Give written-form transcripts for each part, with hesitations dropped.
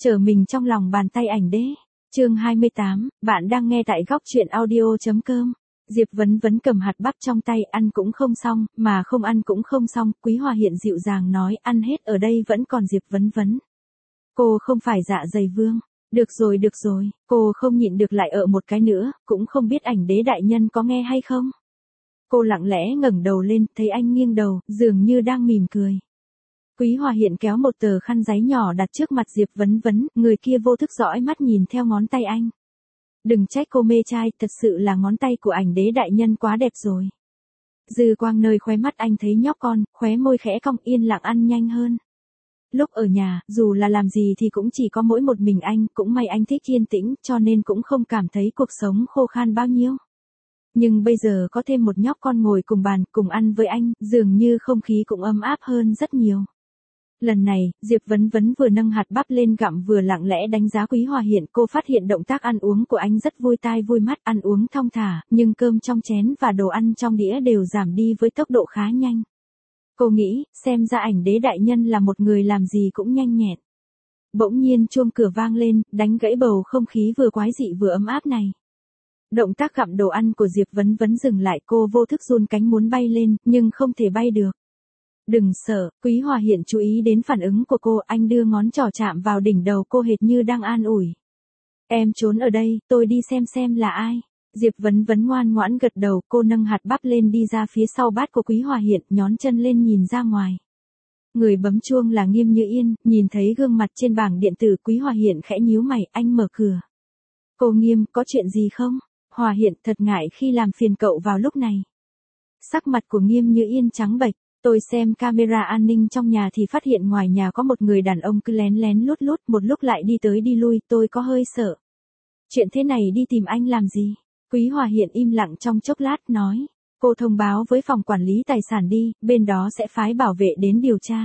Trở mình trong lòng bàn tay ảnh đế. Chương 28, bạn đang nghe tại góc truyện audio.com. Diệp Vấn Vấn cầm hạt bắp trong tay, ăn cũng không xong, mà không ăn cũng không xong. Quý Hòa Hiện dịu dàng nói, ăn hết ở đây vẫn còn Diệp Vấn Vấn. Cô không phải dạ dày vương. Được rồi, cô không nhịn được lại ở một cái nữa, cũng không biết ảnh đế đại nhân có nghe hay không. Cô lặng lẽ ngẩng đầu lên, thấy anh nghiêng đầu, dường như đang mỉm cười. Quý Hòa Hiện kéo một tờ khăn giấy nhỏ đặt trước mặt Diệp Vấn Vấn, người kia vô thức dõi mắt nhìn theo ngón tay anh. Đừng trách cô mê trai, thật sự là ngón tay của ảnh đế đại nhân quá đẹp rồi. Dư quang nơi khóe mắt anh thấy nhóc con, khóe môi khẽ cong, yên lặng ăn nhanh hơn. Lúc ở nhà, dù là làm gì thì cũng chỉ có mỗi một mình anh, cũng may anh thích yên tĩnh, cho nên cũng không cảm thấy cuộc sống khô khan bao nhiêu. Nhưng bây giờ có thêm một nhóc con ngồi cùng bàn, cùng ăn với anh, dường như không khí cũng ấm áp hơn rất nhiều. Lần này, Diệp Vấn Vấn vừa nâng hạt bắp lên gặm vừa lặng lẽ đánh giá Quý Hòa Hiện. Cô phát hiện động tác ăn uống của anh rất vui tai vui mắt, ăn uống thong thả, nhưng cơm trong chén và đồ ăn trong đĩa đều giảm đi với tốc độ khá nhanh. Cô nghĩ, xem ra ảnh đế đại nhân là một người làm gì cũng nhanh nhẹn. Bỗng nhiên chuông cửa vang lên, đánh gãy bầu không khí vừa quái dị vừa ấm áp này. Động tác gặm đồ ăn của Diệp Vấn Vấn dừng lại, cô vô thức run cánh muốn bay lên, nhưng không thể bay được. Đừng sợ, Quý Hòa Hiện chú ý đến phản ứng của cô, anh đưa ngón trỏ chạm vào đỉnh đầu cô hệt như đang an ủi. Em trốn ở đây, tôi đi xem là ai. Diệp Vấn Vấn ngoan ngoãn gật đầu, cô nâng hạt bắp lên đi ra phía sau bát của Quý Hòa Hiện, nhón chân lên nhìn ra ngoài. Người bấm chuông là Nghiêm Như Yên, nhìn thấy gương mặt trên bảng điện tử Quý Hòa Hiện khẽ nhíu mày, anh mở cửa. Cô Nghiêm, có chuyện gì không? Hòa Hiện, thật ngại khi làm phiền cậu vào lúc này. Sắc mặt của Nghiêm Như Yên trắng bệch. Tôi xem camera an ninh trong nhà thì phát hiện ngoài nhà có một người đàn ông cứ lén lén lút lút, một lúc lại đi tới đi lui, tôi có hơi sợ. Chuyện thế này đi tìm anh làm gì? Quý Hòa Hiện im lặng trong chốc lát nói. Cô thông báo với phòng quản lý tài sản đi, bên đó sẽ phái bảo vệ đến điều tra.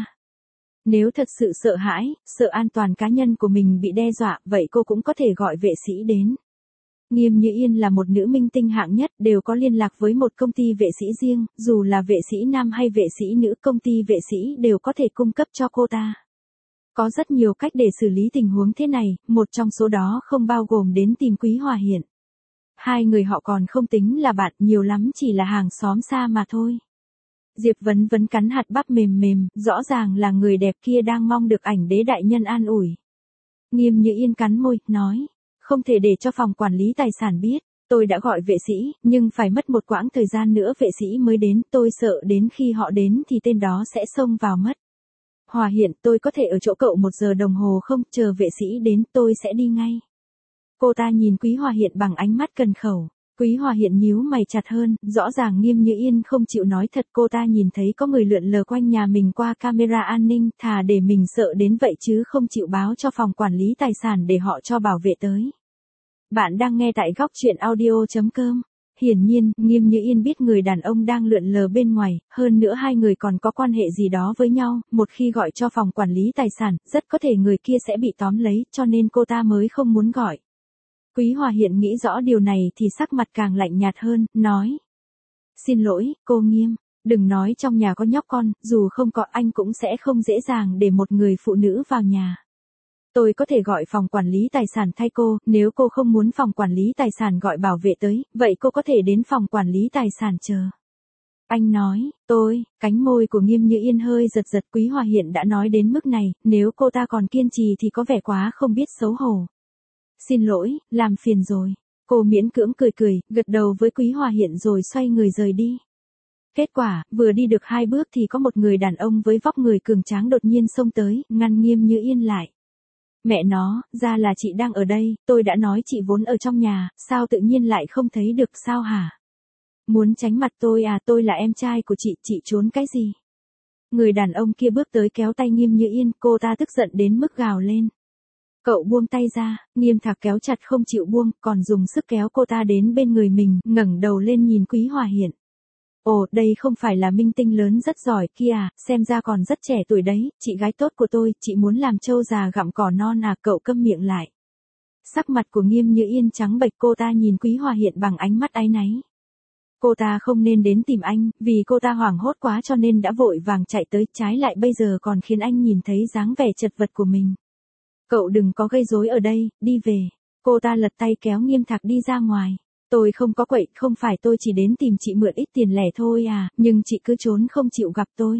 Nếu thật sự sợ hãi, sợ an toàn cá nhân của mình bị đe dọa, vậy cô cũng có thể gọi vệ sĩ đến. Nghiêm Như Yên là một nữ minh tinh hạng nhất, đều có liên lạc với một công ty vệ sĩ riêng, dù là vệ sĩ nam hay vệ sĩ nữ, công ty vệ sĩ đều có thể cung cấp cho cô ta. Có rất nhiều cách để xử lý tình huống thế này, một trong số đó không bao gồm đến tìm Quý Hòa Hiện. Hai người họ còn không tính là bạn, nhiều lắm chỉ là hàng xóm xa mà thôi. Diệp Vấn Vấn cắn hạt bắp mềm mềm, rõ ràng là người đẹp kia đang mong được ảnh đế đại nhân an ủi. Nghiêm Như Yên cắn môi, nói. Không thể để cho phòng quản lý tài sản biết, tôi đã gọi vệ sĩ, nhưng phải mất một quãng thời gian nữa vệ sĩ mới đến, tôi sợ đến khi họ đến thì tên đó sẽ xông vào mất. Hòa Hiện, tôi có thể ở chỗ cậu 1 giờ đồng hồ không, chờ vệ sĩ đến tôi sẽ đi ngay. Cô ta nhìn Quý Hòa Hiện bằng ánh mắt cần khẩu. Quý Hòa Hiện nhíu mày chặt hơn, rõ ràng Nghiêm Như Yên không chịu nói thật, cô ta nhìn thấy có người lượn lờ quanh nhà mình qua camera an ninh, thà để mình sợ đến vậy chứ không chịu báo cho phòng quản lý tài sản để họ cho bảo vệ tới. Bạn đang nghe tại góc truyện audio.com. Hiển nhiên, Nghiêm Như Yên biết người đàn ông đang lượn lờ bên ngoài, hơn nữa hai người còn có quan hệ gì đó với nhau, một khi gọi cho phòng quản lý tài sản, rất có thể người kia sẽ bị tóm lấy, cho nên cô ta mới không muốn gọi. Quý Hòa Hiện nghĩ rõ điều này thì sắc mặt càng lạnh nhạt hơn, nói. Xin lỗi, cô Nghiêm, đừng nói trong nhà có nhóc con, dù không có anh cũng sẽ không dễ dàng để một người phụ nữ vào nhà. Tôi có thể gọi phòng quản lý tài sản thay cô, nếu cô không muốn phòng quản lý tài sản gọi bảo vệ tới, vậy cô có thể đến phòng quản lý tài sản chờ. Anh nói, cánh môi của Nghiêm Như Yên hơi giật giật, Quý Hòa Hiện đã nói đến mức này, nếu cô ta còn kiên trì thì có vẻ quá không biết xấu hổ. Xin lỗi, làm phiền rồi. Cô miễn cưỡng cười, gật đầu với Quý Hòa Hiện rồi xoay người rời đi. Kết quả, vừa đi được 2 bước thì có một người đàn ông với vóc người cường tráng đột nhiên xông tới, ngăn Nghiêm Như Yên lại. Mẹ nó, ra là chị đang ở đây, tôi đã nói chị vốn ở trong nhà, sao tự nhiên lại không thấy được sao hả? Muốn tránh mặt tôi à, tôi là em trai của chị trốn cái gì? Người đàn ông kia bước tới kéo tay Nghiêm Như Yên, cô ta tức giận đến mức gào lên. Cậu buông tay ra, Nghiêm Thạc kéo chặt không chịu buông, còn dùng sức kéo cô ta đến bên người mình, ngẩng đầu lên nhìn Quý Hòa Hiện. Ồ, đây không phải là minh tinh lớn rất giỏi kia à, xem ra còn rất trẻ tuổi đấy, chị gái tốt của tôi, chị muốn làm trâu già gặm cỏ non à, cậu câm miệng lại. Sắc mặt của Nghiêm Như Yên trắng bệch, cô ta nhìn Quý Hòa Hiện bằng ánh mắt áy náy. Cô ta không nên đến tìm anh, vì cô ta hoảng hốt quá cho nên đã vội vàng chạy tới, trái lại bây giờ còn khiến anh nhìn thấy dáng vẻ chật vật của mình. Cậu đừng có gây rối ở đây, đi về. Cô ta lật tay kéo Nghiêm Thạc đi ra ngoài. Tôi không có quậy, không phải tôi chỉ đến tìm chị mượn ít tiền lẻ thôi à, nhưng chị cứ trốn không chịu gặp tôi.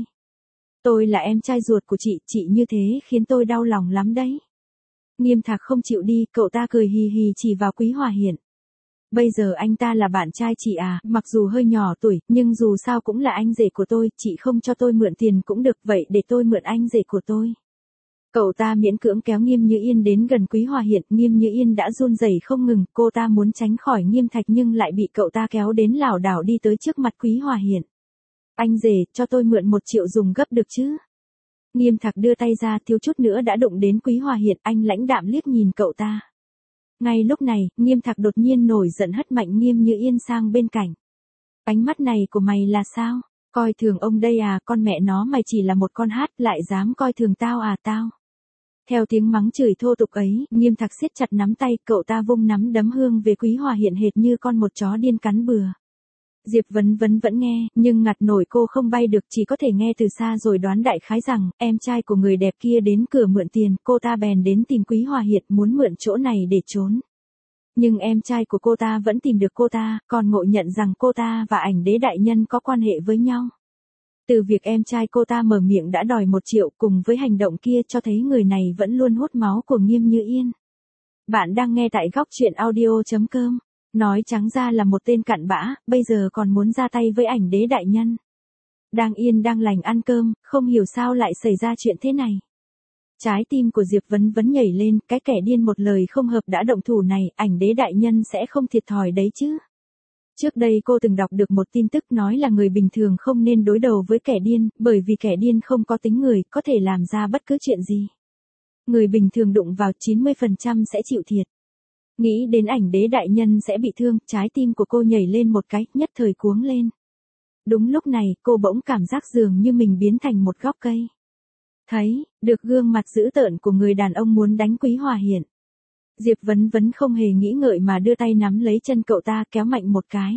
Tôi là em trai ruột của chị như thế khiến tôi đau lòng lắm đấy. Nghiêm Thạc không chịu đi, cậu ta cười hì hì chỉ vào Quý Hòa Hiển. Bây giờ anh ta là bạn trai chị à, mặc dù hơi nhỏ tuổi, nhưng dù sao cũng là anh rể của tôi, chị không cho tôi mượn tiền cũng được, vậy để tôi mượn anh rể của tôi. Cậu ta miễn cưỡng kéo Nghiêm Như Yên đến gần Quý Hòa Hiển, Nghiêm Như Yên đã run rẩy không ngừng, cô ta muốn tránh khỏi Nghiêm Thạch nhưng lại bị cậu ta kéo đến lảo đảo đi tới trước mặt Quý Hòa Hiển. Anh rể, cho tôi mượn 1 triệu dùng gấp được chứ? Nghiêm Thạc đưa tay ra, thiếu chút nữa đã đụng đến Quý Hòa Hiển, anh lãnh đạm liếc nhìn cậu ta. Ngay lúc này, Nghiêm Thạc đột nhiên nổi giận hất mạnh Nghiêm Như Yên sang bên cạnh. Ánh mắt này của mày là sao? Coi thường ông đây à, con mẹ nó mày chỉ là một con hát, lại dám coi thường tao à tao? Theo tiếng mắng chửi thô tục ấy, Nghiêm Thạc siết chặt nắm tay, cậu ta vung nắm đấm hương về Quý Hòa Hiển hệt như con một chó điên cắn bừa. Diệp Vấn Vấn vẫn nghe, nhưng ngặt nổi cô không bay được, chỉ có thể nghe từ xa rồi đoán đại khái rằng, em trai của người đẹp kia đến cửa mượn tiền, cô ta bèn đến tìm Quý Hòa Hiển muốn mượn chỗ này để trốn. Nhưng em trai của cô ta vẫn tìm được cô ta, còn ngộ nhận rằng cô ta và ảnh đế đại nhân có quan hệ với nhau. Từ việc em trai cô ta mở miệng đã đòi 1 triệu cùng với hành động kia cho thấy người này vẫn luôn hút máu của Nghiêm Như Yên. Bạn đang nghe tại góc truyện audio.com. Nói trắng ra là một tên cặn bã, bây giờ còn muốn ra tay với ảnh đế đại nhân. Đang yên đang lành ăn cơm, không hiểu sao lại xảy ra chuyện thế này. Trái tim của Diệp Vấn Vấn nhảy lên, cái kẻ điên một lời không hợp đã động thủ này, ảnh đế đại nhân sẽ không thiệt thòi đấy chứ. Trước đây cô từng đọc được một tin tức nói là người bình thường không nên đối đầu với kẻ điên, bởi vì kẻ điên không có tính người, có thể làm ra bất cứ chuyện gì. Người bình thường đụng vào 90% sẽ chịu thiệt. Nghĩ đến ảnh đế đại nhân sẽ bị thương, trái tim của cô nhảy lên một cái, nhất thời cuống lên. Đúng lúc này, cô bỗng cảm giác dường như mình biến thành một gốc cây. Thấy, được gương mặt dữ tợn của người đàn ông muốn đánh Quý Hòa Hiển. Diệp Vấn Vấn không hề nghĩ ngợi mà đưa tay nắm lấy chân cậu ta kéo mạnh một cái.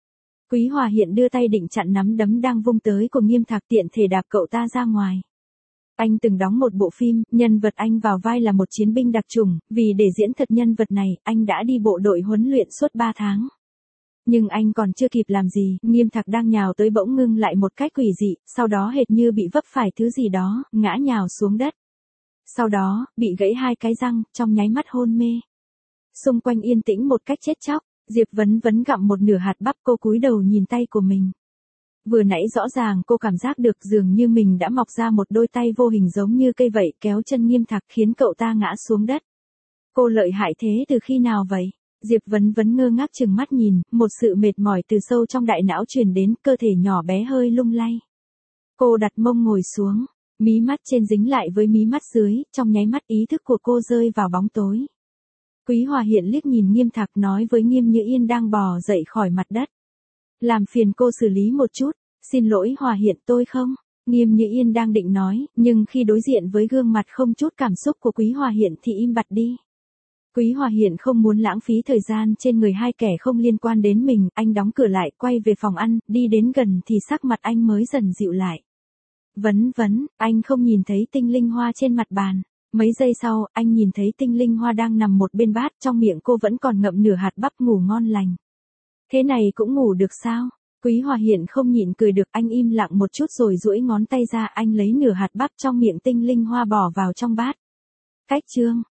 Quý Hòa Hiển đưa tay định chặn nắm đấm đang vung tới của Nghiêm Thạc tiện thể đạp cậu ta ra ngoài. Anh từng đóng một bộ phim, nhân vật anh vào vai là một chiến binh đặc chủng, vì để diễn thật nhân vật này, anh đã đi bộ đội huấn luyện suốt 3 tháng. Nhưng anh còn chưa kịp làm gì, Nghiêm Thạc đang nhào tới bỗng ngưng lại một cách quỷ dị, sau đó hệt như bị vấp phải thứ gì đó, ngã nhào xuống đất. Sau đó, bị gãy 2 cái răng, trong nháy mắt hôn mê. Xung quanh yên tĩnh một cách chết chóc, Diệp Vấn Vấn gặm một nửa hạt bắp, cô cúi đầu nhìn tay của mình. Vừa nãy rõ ràng cô cảm giác được dường như mình đã mọc ra một đôi tay vô hình giống như cây vậy, kéo chân Nghiêm Thạc khiến cậu ta ngã xuống đất. Cô lợi hại thế từ khi nào vậy? Diệp Vấn Vấn ngơ ngác chừng mắt nhìn, một sự mệt mỏi từ sâu trong đại não truyền đến, cơ thể nhỏ bé hơi lung lay. Cô đặt mông ngồi xuống, mí mắt trên dính lại với mí mắt dưới, trong nháy mắt ý thức của cô rơi vào bóng tối. Quý Hòa Hiển liếc nhìn Nghiêm Thạc nói với Nghiêm Như Yên đang bò dậy khỏi mặt đất. Làm phiền cô xử lý một chút, xin lỗi Hòa Hiển tôi không. Nghiêm Như Yên đang định nói, nhưng khi đối diện với gương mặt không chút cảm xúc của Quý Hòa Hiển thì im bặt đi. Quý Hòa Hiển không muốn lãng phí thời gian trên người hai kẻ không liên quan đến mình, anh đóng cửa lại, quay về phòng ăn, đi đến gần thì sắc mặt anh mới dần dịu lại. Vấn Vấn, anh không nhìn thấy tinh linh hoa trên mặt bàn. Mấy giây sau, anh nhìn thấy tinh linh hoa đang nằm một bên bát, trong miệng cô vẫn còn ngậm nửa hạt bắp, ngủ ngon lành. Thế này cũng ngủ được sao? Quý Hòa Hiển không nhịn cười được, anh im lặng một chút rồi duỗi ngón tay ra, anh lấy nửa hạt bắp trong miệng tinh linh hoa bỏ vào trong bát. Cách chương